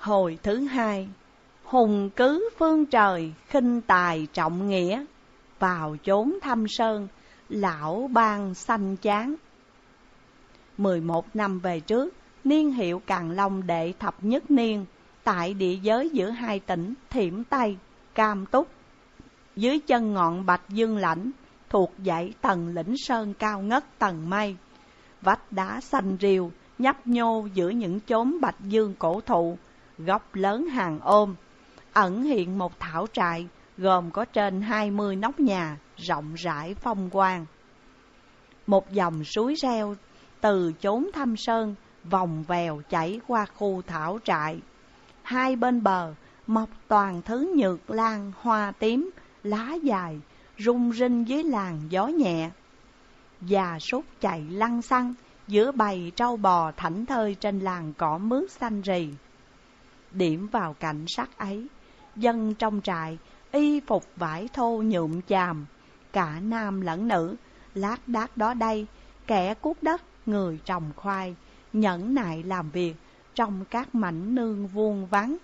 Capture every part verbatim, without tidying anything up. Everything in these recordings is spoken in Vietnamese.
Hồi thứ hai, hùng cứ phương trời, khinh tài trọng nghĩa, vào chốn thăm sơn, lão bang xanh chán. Mười một năm về trước, niên hiệu Càn Long đệ thập nhất niên, tại địa giới giữa hai tỉnh Thiểm Tây, Cam Túc, dưới chân ngọn Bạch Dương Lãnh, thuộc dãy tầng lĩnh sơn cao ngất tầng mây. Vách đá xanh riêu, nhấp nhô giữa những chốn Bạch Dương cổ thụ, gốc lớn hàng ôm, ẩn hiện một thảo trại gồm có trên hai mươi nóc nhà, rộng rãi phong quang. Một dòng suối reo từ chốn thăm sơn vòng vèo chảy qua khu thảo trại. Hai bên bờ mọc toàn thứ nhược lan hoa tím, lá dài rung rinh dưới làn gió nhẹ. Già súc chạy lăng xăng giữa bầy trâu bò thảnh thơi trên làn cỏ mướt xanh rì. Điểm vào cảnh sắc ấy, dân trong trại y phục vải thô nhuộm chàm, cả nam lẫn nữ, lác đác đó đây, kẻ cuốc đất, người trồng khoai, nhẫn nại làm việc trong các mảnh nương vuông vắn.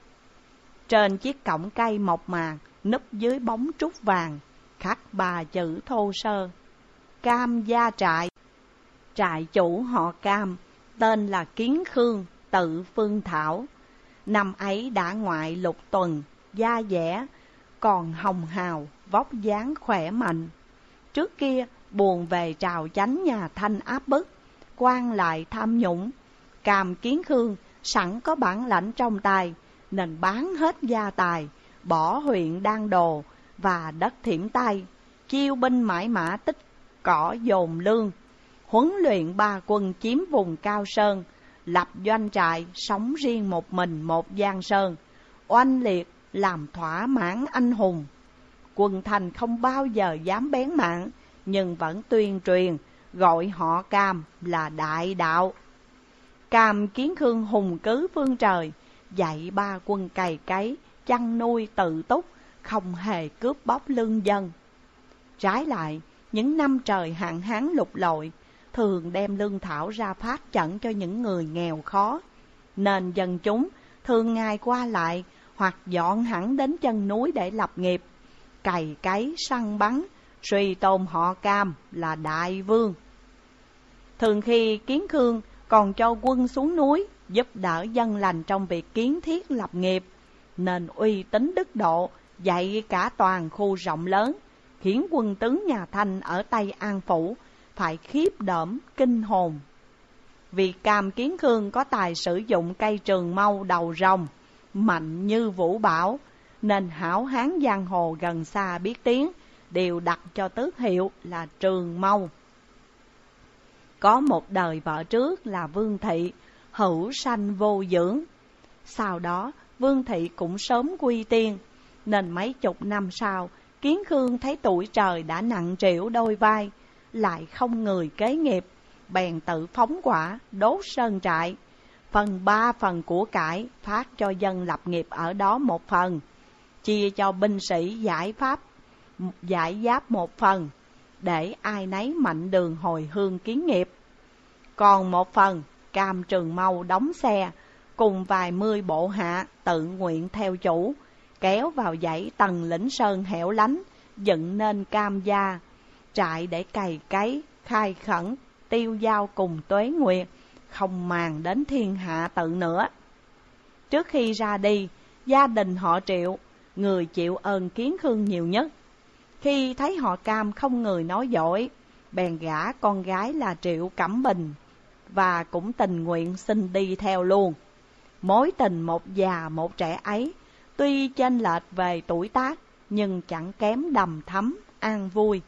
Trên chiếc cổng cây mộc mạc, núp dưới bóng trúc vàng, khắc ba chữ thô sơ: Cam Gia Trại. Trại chủ họ Cam, tên là Kiến Khương, tự Phương Thảo. Năm ấy đã ngoại lục tuần, da dẻ, còn hồng hào, vóc dáng khỏe mạnh. Trước kia buồn về trào chánh nhà Thanh áp bức, quan lại tham nhũng. Cam Kiến Khương sẵn có bản lãnh trong tay, nên bán hết gia tài, bỏ huyện Đan Đồ và đất Thiểm Tây, chiêu binh mãi mã tích cỏ dồn lương, huấn luyện ba quân chiếm vùng Cao Sơn, lập doanh trại sống riêng một mình một giang sơn, oanh liệt làm thỏa mãn anh hùng. Quân Thành không bao giờ dám bén mảng, nhưng vẫn tuyên truyền gọi họ Cam là đại đạo. Cam Kiến Khương hùng cứ phương trời, dạy ba quân cày cấy, chăn nuôi tự túc, không hề cướp bóc lương dân. Trái lại, những năm trời hạn hán lụt lội, thường đem lương thảo ra phát chẩn cho những người nghèo khó, nên dân chúng thường ngày qua lại hoặc dọn hẳn đến chân núi để lập nghiệp, cày cấy săn bắn, suy tôn họ Cam là đại vương. Thường khi Kiến Khương còn cho quân xuống núi giúp đỡ dân lành trong việc kiến thiết lập nghiệp, nên uy tín đức độ dạy cả toàn khu rộng lớn, khiến quân tướng nhà Thanh ở Tây An Phủ phải khiếp đảm kinh hồn. Vì Cam Kiến Khương có tài sử dụng cây trường mâu đầu rồng, mạnh như vũ bão, nên hảo hán giang hồ gần xa biết tiếng đều đặt cho tước hiệu là Trường Mâu. Có một đời vợ trước là Vương Thị, hữu sanh vô dưỡng. Sau đó Vương Thị cũng sớm quy tiên, nên mấy chục năm sau, Kiến Khương thấy tuổi trời đã nặng trĩu đôi vai, lại không người kế nghiệp, bèn tự phóng quả đốt sơn trại, phần ba phần của cải phát cho dân lập nghiệp ở đó một phần, chia cho binh sĩ giải pháp giải giáp một phần, để ai nấy mạnh đường hồi hương kiến nghiệp. Còn một phần, Cam Trường Mâu đóng xe cùng vài mươi bộ hạ tự nguyện theo chủ, kéo vào dãy tầng lĩnh sơn hẻo lánh, dựng nên Cam Gia trại để cày cấy, khai khẩn, tiêu dao cùng tuế nguyệt, không màng đến thiên hạ tự nữa. Trước khi ra đi, gia đình họ Triệu, người chịu ơn Kiến Khương nhiều nhất, khi thấy họ Cam không người nói dối, bèn gả con gái là Triệu Cẩm Bình, và cũng tình nguyện xin đi theo luôn. Mối tình một già một trẻ ấy, tuy chênh lệch về tuổi tác, nhưng chẳng kém đầm thắm, an vui.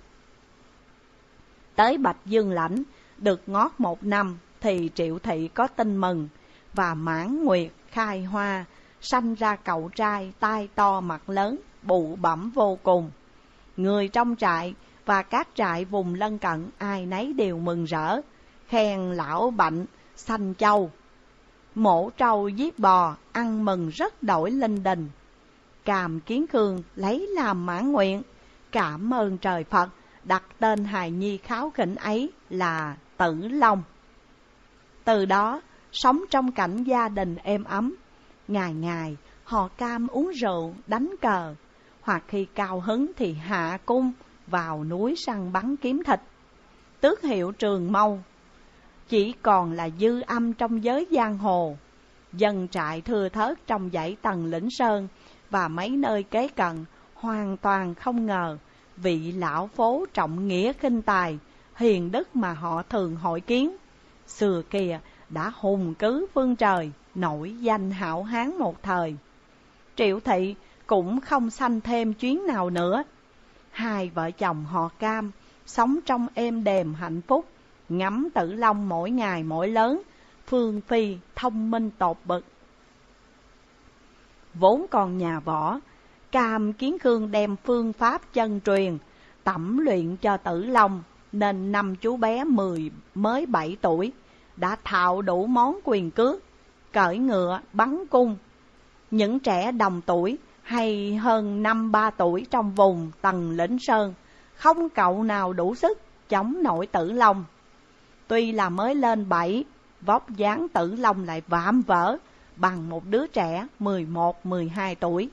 Tới Bạch Dương Lãnh, được ngót một năm, thì Triệu Thị có tin mừng, và Mãn Nguyệt khai hoa, sanh ra cậu trai tai to mặt lớn, bụ bẩm vô cùng. Người trong trại và các trại vùng lân cận ai nấy đều mừng rỡ, khen lão Bạnh sanh châu, mổ trâu giết bò, ăn mừng rất đổi linh đình. Cam Kiến Khương lấy làm mãn nguyện, cảm ơn trời Phật, đặt tên hài nhi kháo khỉnh ấy là Tử Long. Từ đó sống trong cảnh gia đình êm ấm, Ngày ngày họ Cam uống rượu, đánh cờ, hoặc khi cao hứng thì hạ cung vào núi săn bắn kiếm thịt. Tước hiệu Trường Mâu chỉ còn là dư âm trong giới giang hồ. Dân trại thưa thớt trong dãy Tần Lĩnh Sơn và mấy nơi kế cận hoàn toàn không ngờ vị lão phố trọng nghĩa khinh tài, hiền đức mà họ thường hội kiến xưa kia đã hùng cứ phương trời, nổi danh hảo hán một thời. Triệu Thị cũng không sanh thêm chuyến nào nữa. Hai vợ chồng họ Cam sống trong êm đềm hạnh phúc, ngắm Tử Long mỗi ngày mỗi lớn, phương phi thông minh tột bậc. Vốn còn nhà võ, Cam Kiến Khương đem phương pháp chân truyền tẩm luyện cho Tử Long, nên năm chú bé mười mới bảy tuổi đã thạo đủ món quyền cước, cưỡi ngựa, bắn cung. Những trẻ đồng tuổi hay hơn năm ba tuổi trong vùng Tần Lĩnh Sơn, không cậu nào đủ sức chống nổi Tử Long. Tuy là mới lên bảy, vóc dáng Tử Long lại vạm vỡ bằng một đứa trẻ mười một mười hai tuổi.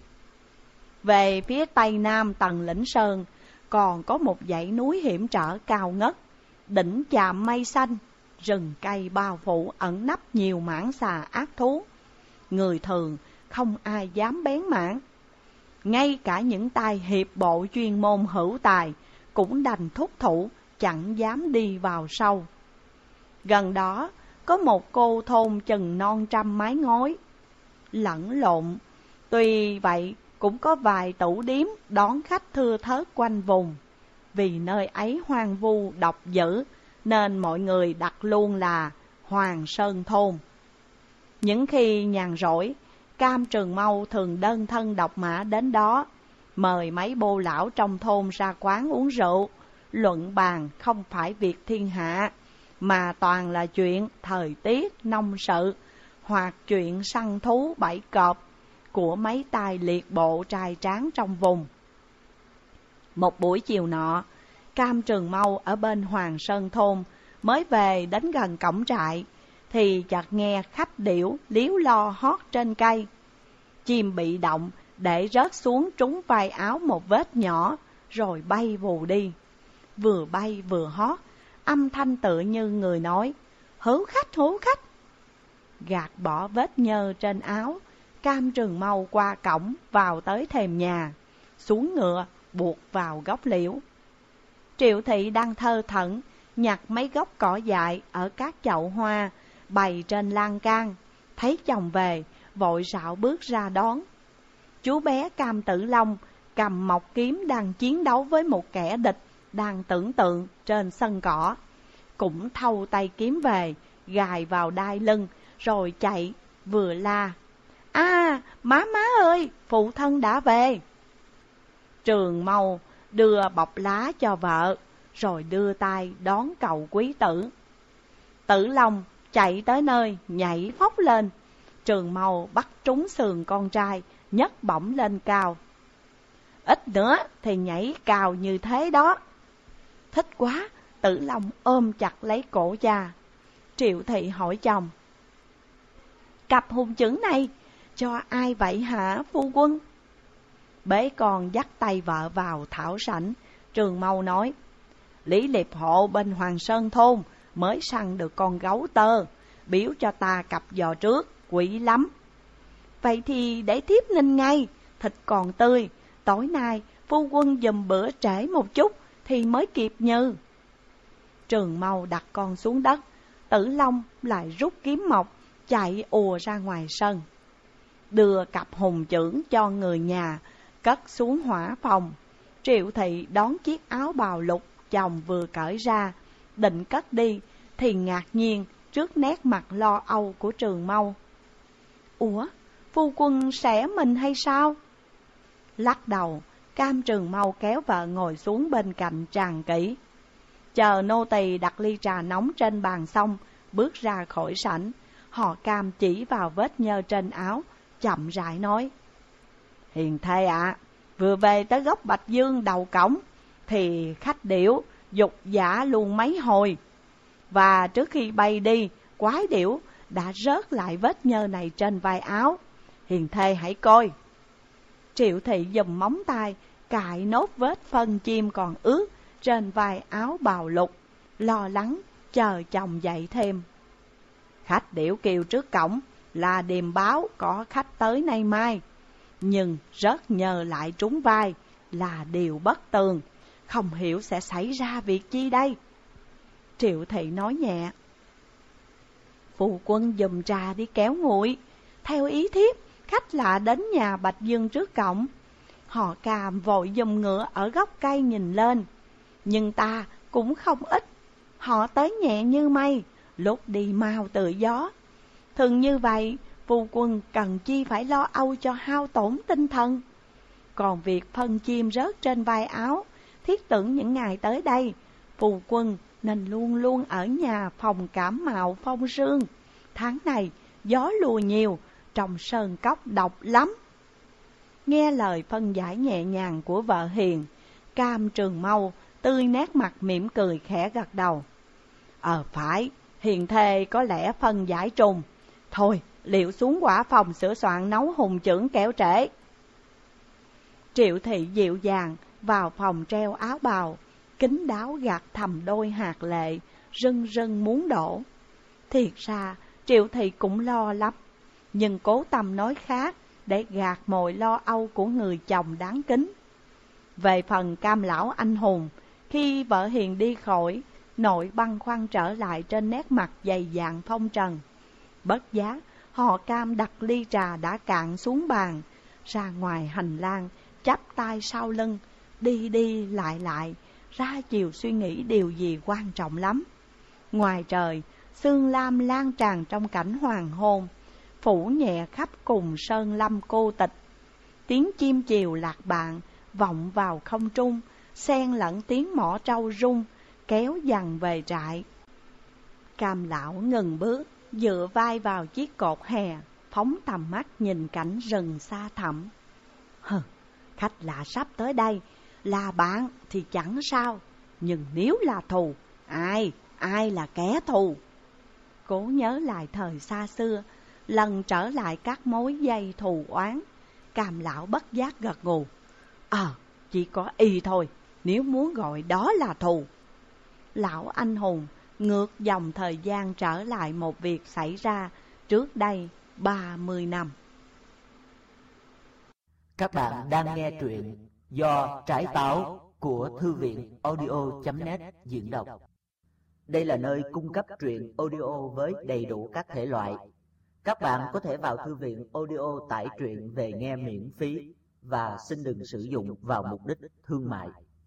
Về phía tây nam Tần Lĩnh Sơn còn có một dãy núi hiểm trở cao ngất, đỉnh chạm mây xanh, rừng cây bao phủ ẩn nấp nhiều mãng xà ác thú. Người thường không ai dám bén mảng, ngay cả những tay hiệp bộ chuyên môn hữu tài cũng đành thúc thủ, chẳng dám đi vào sâu. Gần đó có một cô thôn chừng non trăm mái ngói, lẫn lộn. Tuy vậy cũng có vài tủ điếm đón khách thưa thớt quanh vùng. Vì nơi ấy hoang vu độc dữ, nên mọi người đặt luôn là Hoàng Sơn Thôn. Những khi nhàn rỗi, Cam Trường Mâu thường đơn thân độc mã đến đó, mời mấy bô lão trong thôn ra quán uống rượu, luận bàn không phải việc thiên hạ, mà toàn là chuyện thời tiết, nông sự, hoặc chuyện săn thú bẫy cọp của mấy tài liệt bộ trai tráng trong vùng. Một buổi chiều nọ, Cam Trường Mâu ở bên Hoàng Sơn Thôn mới về đến gần cổng trại, thì chợt nghe khách điểu líu lo hót trên cây. Chim bị động để rớt xuống trúng vai áo một vết nhỏ, rồi bay vù đi. Vừa bay vừa hót, âm thanh tựa như người nói: "Hữu khách, hữu khách." Gạt bỏ vết nhơ trên áo, Cam Trường Mâu qua cổng vào tới thềm nhà, xuống ngựa buộc vào gốc liễu. Triệu Thị đang thơ thẩn nhặt mấy gốc cỏ dại ở các chậu hoa bày trên lan can, thấy chồng về vội rảo bước ra đón. Chú bé Cam Tử Long cầm mộc kiếm đang chiến đấu với một kẻ địch đang tưởng tượng trên sân cỏ, cũng thâu tay kiếm về, gài vào đai lưng rồi chạy, vừa la: "À, má má ơi, phụ thân đã về." Trường Mâu đưa bọc lá cho vợ, rồi đưa tay đón cầu quý tử. Tử Long chạy tới nơi, nhảy phóc lên. Trường Mâu bắt trúng sườn con trai, nhấc bổng lên cao. "Ít nữa thì nhảy cao như thế đó." Thích quá, Tử Long ôm chặt lấy cổ cha. Triệu Thị hỏi chồng: "Cặp hùng chững này cho ai vậy hả phu quân?" Bế con dắt tay vợ vào thảo sảnh, Trường Mâu nói: "Lý Liệp Hộ bên Hoàng Sơn Thôn mới săn được con gấu tơ, biếu cho ta cặp giò trước, quý lắm." "Vậy thì để thiếp ninh ngay, thịt còn tươi, tối nay phu quân giùm bữa trễ một chút thì mới kịp như." Trường Mâu đặt con xuống đất, Tử Long lại rút kiếm mộc chạy ùa ra ngoài sân, đưa cặp hùng chưởng cho người nhà cất xuống hỏa phòng. Triệu Thị đón chiếc áo bào lục chồng vừa cởi ra, định cất đi thì ngạc nhiên trước nét mặt lo âu của Trường Mâu. "Ủa, phu quân xẻ mình hay sao?" Lắc đầu, Cam Trường Mâu kéo vợ ngồi xuống bên cạnh tràn kỹ. Chờ nô tỳ đặt ly trà nóng trên bàn xong, bước ra khỏi sảnh, họ Cam chỉ vào vết nhơ trên áo, chậm rãi nói: "Hiền thê ạ, à, vừa về tới gốc Bạch Dương đầu cổng thì khách điểu dục giả luôn mấy hồi, và trước khi bay đi, quái điểu đã rớt lại vết nhơ này trên vai áo. Hiền thê hãy coi. Triệu thị giùm móng tay, cạy nốt vết phân chim còn ướt trên vai áo bào lục, lo lắng chờ chồng dậy thêm. Khách điểu kêu trước cổng là điềm báo có khách tới nay mai, nhưng rất nhờ lại trúng vai là điều bất tường, không hiểu sẽ xảy ra việc chi đây. Triệu thị nói nhẹ: Phu quân giùm trà đi kéo nguội. Theo ý thiếp, khách lạ đến nhà Bạch Dương trước cổng. Họ Càm vội giùm ngựa ở gốc cây nhìn lên, nhưng ta cũng không ít. Họ tới nhẹ như mây, lúc đi mau tự gió. Thường như vậy, phu quân cần chi phải lo âu cho hao tổn tinh thần. Còn việc phân chim rớt trên vai áo, thiết tưởng những ngày tới đây, phu quân nên luôn luôn ở nhà phòng cảm mạo phong sương. Tháng này gió lùa nhiều, trong sơn cốc độc lắm. Nghe lời phân giải nhẹ nhàng của vợ hiền, Cam Trường Mâu tươi nét mặt mỉm cười khẽ gật đầu. Ờ phải, hiền thê có lẽ phân giải trùng. Thôi, liệu xuống quả phòng sửa soạn nấu hùng chưởng kẻo trễ. Triệu thị dịu dàng vào phòng treo áo bào, kín đáo gạt thầm đôi hạt lệ, rưng rưng muốn đổ. Thiệt ra, Triệu thị cũng lo lắm, nhưng cố tâm nói khác để gạt mồi lo âu của người chồng đáng kính. Về phần Cam lão anh hùng, khi vợ hiền đi khỏi, nội băn khoăn trở lại trên nét mặt dày dạn phong trần. Bất giác, họ Cam đặt ly trà đã cạn xuống bàn, ra ngoài hành lang, chắp tay sau lưng, đi đi lại lại, ra chiều suy nghĩ điều gì quan trọng lắm. Ngoài trời, sương lam lan tràn trong cảnh hoàng hôn, phủ nhẹ khắp cùng sơn lâm cô tịch. Tiếng chim chiều lạc bạn vọng vào không trung, xen lẫn tiếng mõ trâu rung, kéo dần về trại. Cam lão ngừng bước, dựa vai vào chiếc cột hè, phóng tầm mắt nhìn cảnh rừng xa thẳm. Hừ, khách lạ sắp tới đây, là bạn thì chẳng sao, nhưng nếu là thù, ai, ai là kẻ thù? Cố nhớ lại thời xa xưa, lần trở lại các mối dây thù oán, Cam lão bất giác gật gù. Ờ, à, chỉ có y thôi, nếu muốn gọi đó là thù. Lão anh hùng ngược dòng thời gian trở lại một việc xảy ra trước đây ba mươi năm. Các bạn đang nghe truyện do Trái Táo của Thư viện audio chấm net diễn đọc. Đây là nơi cung cấp truyện audio với đầy đủ các thể loại. Các bạn có thể vào thư viện audio tải truyện về nghe miễn phí và xin đừng sử dụng vào mục đích thương mại.